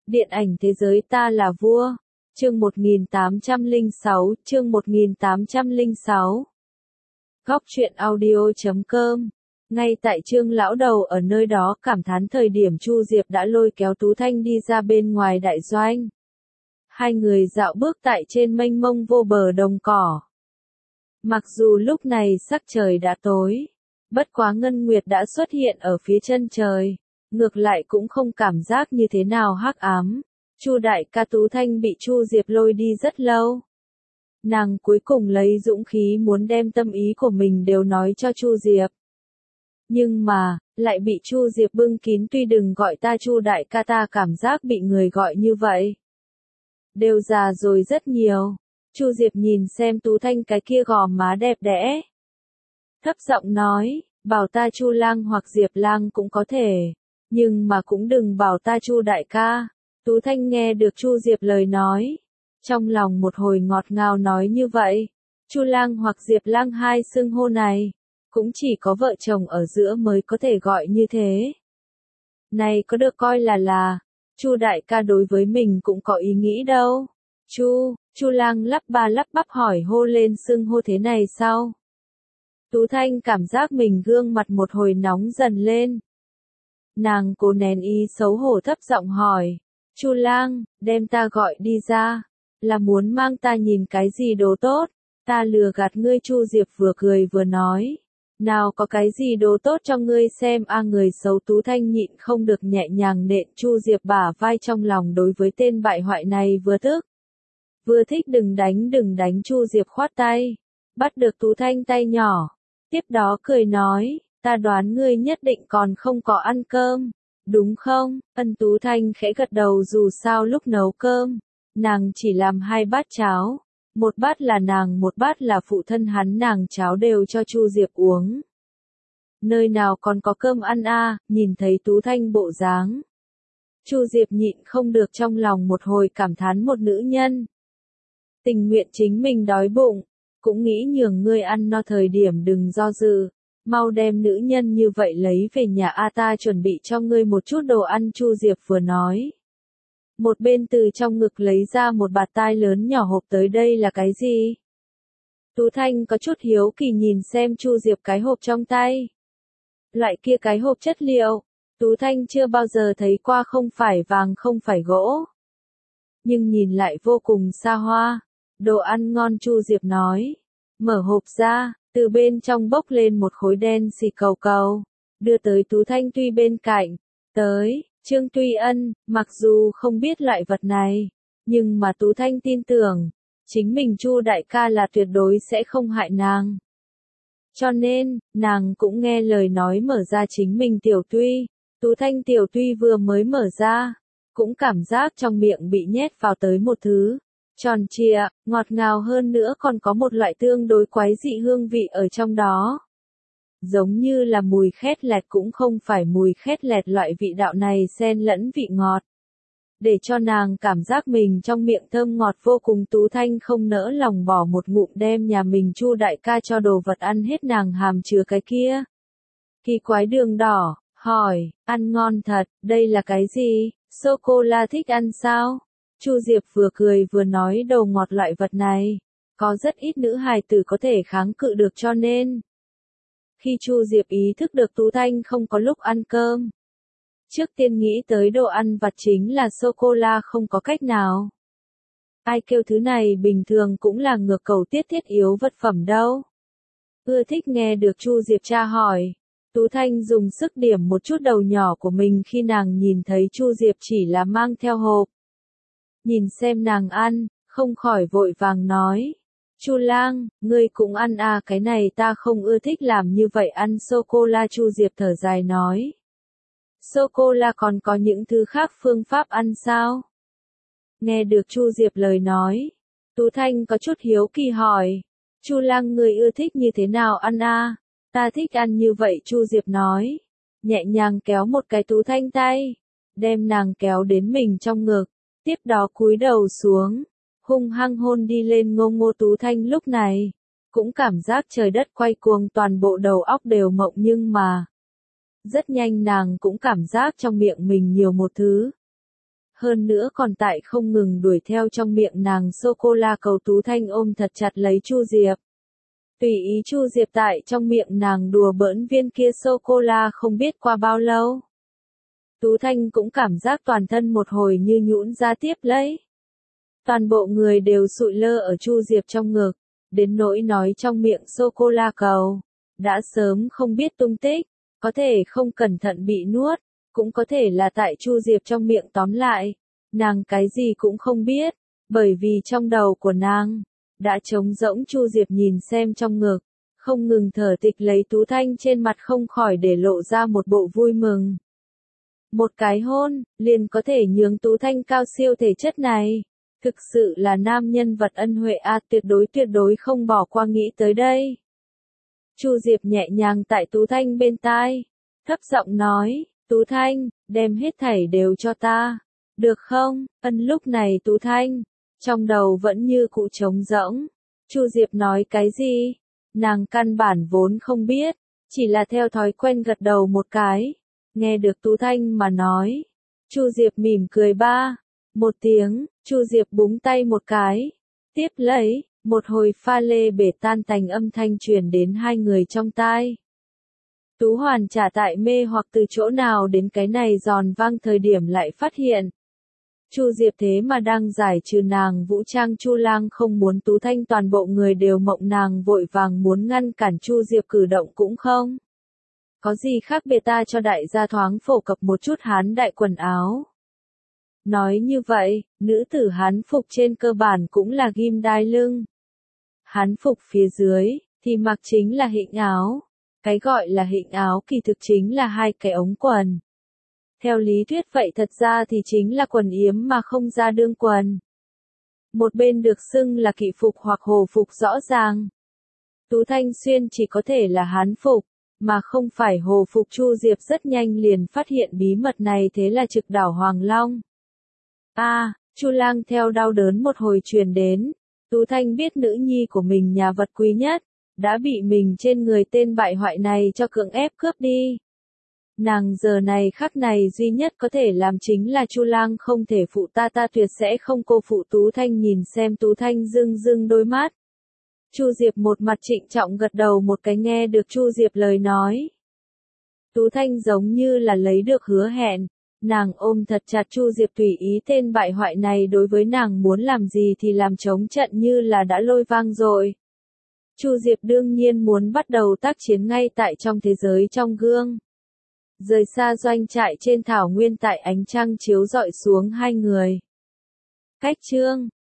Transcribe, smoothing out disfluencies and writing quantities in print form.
Điện ảnh thế giới ta là vua. Chương 1806, chương 1806. Góc truyện audio.com. Ngay tại Trương lão đầu ở nơi đó cảm thán thời điểm Chu Diệp đã lôi kéo Tú Thanh đi ra bên ngoài đại doanh. Hai người dạo bước tại trên mênh mông vô bờ đồng cỏ. Mặc dù lúc này sắc trời đã tối, bất quá Ngân Nguyệt đã xuất hiện ở phía chân trời, ngược lại cũng không cảm giác như thế nào hắc ám. Chu đại ca Tú Thanh bị Chu Diệp lôi đi rất lâu. Nàng cuối cùng lấy dũng khí muốn đem tâm ý của mình đều nói cho Chu Diệp. Nhưng mà, lại bị Chu Diệp bưng kín, tuy đừng gọi ta Chu đại ca, ta cảm giác bị người gọi như vậy đều già rồi rất nhiều. Chu Diệp nhìn xem Tú Thanh cái kia gò má đẹp đẽ, thấp giọng nói, bảo ta Chu lang hoặc Diệp lang cũng có thể, nhưng mà cũng đừng bảo ta Chu đại ca. Tú Thanh nghe được Chu Diệp lời nói, trong lòng một hồi ngọt ngào nói như vậy. Chu lang hoặc Diệp lang hai xưng hô này, cũng chỉ có vợ chồng ở giữa mới có thể gọi như thế. Này có được coi là, Chu đại ca đối với mình cũng có ý nghĩ đâu. Chu lang lắp ba lắp bắp hỏi hô lên xưng hô thế này sao? Tú Thanh cảm giác mình gương mặt một hồi nóng dần lên. Nàng cố nén ý xấu hổ thấp giọng hỏi, Chu lang, đem ta gọi đi ra, là muốn mang ta nhìn cái gì đồ tốt? Ta lừa gạt ngươi? Chu Diệp vừa cười vừa nói, nào có cái gì đồ tốt cho ngươi xem a, người xấu. Tú Thanh nhịn không được nhẹ nhàng nện Chu Diệp bả vai, trong lòng đối với tên bại hoại này vừa tức vừa thích. Đừng đánh. Chu Diệp khoát tay, bắt được Tú Thanh tay nhỏ, tiếp đó cười nói, ta đoán ngươi nhất định còn không có ăn cơm, đúng không? Tú Thanh khẽ gật đầu, dù sao lúc nấu cơm, nàng chỉ làm 2 bát cháo, một bát là nàng, một bát là phụ thân hắn, nàng cháo đều cho Chu Diệp uống. Nơi nào còn có cơm ăn a? Nhìn thấy Tú Thanh bộ dáng, Chu Diệp nhịn không được trong lòng một hồi cảm thán, một nữ nhân tình nguyện chính mình đói bụng, cũng nghĩ nhường ngươi ăn no thời điểm đừng do dự, mau đem nữ nhân như vậy lấy về nhà a, ta chuẩn bị cho ngươi một chút đồ ăn. Chu Diệp vừa nói, một bên từ trong ngực lấy ra một bạt tai lớn nhỏ hộp tới. Đây là cái gì? Tú Thanh có chút hiếu kỳ nhìn xem Chu Diệp cái hộp trong tay. Loại kia cái hộp chất liệu, Tú Thanh chưa bao giờ thấy qua, không phải vàng không phải gỗ, nhưng nhìn lại vô cùng xa hoa. Đồ ăn ngon. Chu Diệp nói, mở hộp ra, từ bên trong bốc lên một khối đen xì cầu cầu, đưa tới Tú Thanh. Tuy bên cạnh tới Trương Tuy Ân, mặc dù không biết loại vật này, nhưng mà Tú Thanh tin tưởng, chính mình Chu đại ca là tuyệt đối sẽ không hại nàng. Cho nên, nàng cũng nghe lời nói mở ra chính mình tiểu tuy. Tú Thanh tiểu tuy vừa mới mở ra, cũng cảm giác trong miệng bị nhét vào tới một thứ tròn trịa, ngọt ngào, hơn nữa còn có một loại tương đối quái dị hương vị ở trong đó. Giống như là mùi khét lẹt, cũng không phải mùi khét lẹt, loại vị đạo này xen lẫn vị ngọt, để cho nàng cảm giác mình trong miệng thơm ngọt vô cùng. Tú Thanh không nỡ lòng bỏ một ngụm đem nhà mình Chu đại ca cho đồ vật ăn hết, nàng hàm chứa cái kia kỳ quái đường đỏ, hỏi, ăn ngon thật, đây là cái gì? Sô-cô-la thích ăn sao? Chu Diệp vừa cười vừa nói, đồ ngọt loại vật này, có rất ít nữ hài tử có thể kháng cự được, cho nên khi Chu Diệp ý thức được Tú Thanh không có lúc ăn cơm, trước tiên nghĩ tới đồ ăn vặt chính là sô-cô-la. Không có cách nào, ai kêu thứ này bình thường cũng là ngược cầu thiết yếu vật phẩm đâu. Ưa thích. Nghe được Chu Diệp tra hỏi, Tú Thanh dùng sức điểm một chút đầu nhỏ của mình khi nàng nhìn thấy Chu Diệp chỉ là mang theo hộp. Nhìn xem nàng ăn, không khỏi vội vàng nói, Chu lang, ngươi cũng ăn à? Cái này ta không ưa thích, làm như vậy ăn sô-cô-la. Chu Diệp thở dài nói, sô-cô-la còn có những thứ khác phương pháp ăn sao? Nghe được Chu Diệp lời nói, Tú Thanh có chút hiếu kỳ hỏi, Chu lang, ngươi ưa thích như thế nào ăn à? Ta thích ăn như vậy. Chu Diệp nói, nhẹ nhàng kéo một cái Tú Thanh tay, đem nàng kéo đến mình trong ngực, tiếp đó cúi đầu xuống, hung hăng hôn đi lên ngô ngô. Tú Thanh lúc này cũng cảm giác trời đất quay cuồng, toàn bộ đầu óc đều mộng, nhưng mà rất nhanh nàng cũng cảm giác trong miệng mình nhiều một thứ Hơn nữa còn tại không ngừng đuổi theo trong miệng nàng sô-cô-la cầu Tú Thanh ôm thật chặt lấy Chu Diệp. Tùy ý Chu Diệp tại trong miệng nàng đùa bỡn viên kia sô-cô-la không biết qua bao lâu. Tú Thanh cũng cảm giác toàn thân một hồi như nhũn ra tiếp lấy. Toàn bộ người đều sụi lơ ở Chu Diệp trong ngực, đến nỗi nói trong miệng sô-cô-la cầu, đã sớm không biết tung tích, có thể không cẩn thận bị nuốt, cũng có thể là tại Chu Diệp trong miệng tóm lại, nàng cái gì cũng không biết, bởi vì trong đầu của nàng đã trống rỗng. Chu Diệp nhìn xem trong ngực, không ngừng thở tịch lấy Tú Thanh trên mặt không khỏi để lộ ra một bộ vui mừng. Một cái hôn, liền có thể nhường Tú Thanh cao siêu thể chất này. Thực sự là nam nhân vật ân huệ a, tuyệt đối không bỏ qua nghĩ tới đây. Chu Diệp nhẹ nhàng tại Tú Thanh bên tai, thấp giọng nói, Tú Thanh, đem hết thảy đều cho ta, được không? Lúc này Tú Thanh, trong đầu vẫn như cụ trống rỗng. Chu Diệp nói cái gì? Nàng căn bản vốn không biết, chỉ là theo thói quen gật đầu một cái. Nghe được Tú Thanh mà nói, Chu Diệp mỉm cười một tiếng, Chu Diệp búng tay một cái. Tiếp lấy, một hồi pha lê bể tan tành âm thanh truyền đến hai người trong tai. Tú Hoàn trả tại mê hoặc từ chỗ nào đến cái này giòn vang thời điểm lại phát hiện. Chu Diệp thế mà đang giải trừ nàng vũ trang. Chu Lang không muốn Tú Thanh toàn bộ người đều mộng, nàng vội vàng muốn ngăn cản Chu Diệp cử động cũng không. Có gì khác biệt, ta cho đại gia thoáng phổ cập một chút Hán đại quần áo. Nói như vậy, nữ tử Hán phục trên cơ bản cũng là ghim đai lưng. Hán phục phía dưới, thì mặc chính là hịnh áo. Cái gọi là hịnh áo kỳ thực chính là hai cái ống quần. Theo lý thuyết vậy thật ra thì chính là quần yếm mà không ra đương quần. Một bên được xưng là kỵ phục hoặc hồ phục rõ ràng. Tú Thanh xuyên chỉ có thể là Hán phục, mà không phải hồ phục. Chu Diệp rất nhanh liền phát hiện bí mật này, thế là trực đảo Hoàng Long. Chu Lang theo đau đớn một hồi truyền đến. Tú Thanh biết nữ nhi của mình nhà vật quý nhất, đã bị mình trên người tên bại hoại này cho cưỡng ép cướp đi. Nàng giờ này khắc này duy nhất có thể làm chính là Chu Lang không thể phụ ta tuyệt sẽ không cô phụ. Tú Thanh nhìn xem Tú Thanh rưng đôi mắt. Chu Diệp một mặt trịnh trọng gật đầu một cái. Nghe được Chu Diệp lời nói, Tú Thanh giống như là lấy được hứa hẹn, nàng ôm thật chặt Chu Diệp, tùy ý tên bại hoại này đối với nàng muốn làm gì thì làm, chống trận như là đã lôi vang rồi. Chu Diệp đương nhiên muốn bắt đầu tác chiến ngay tại trong thế giới trong gương. Rời xa doanh trại trên thảo nguyên, tại ánh trăng chiếu rọi xuống hai người. Cách chương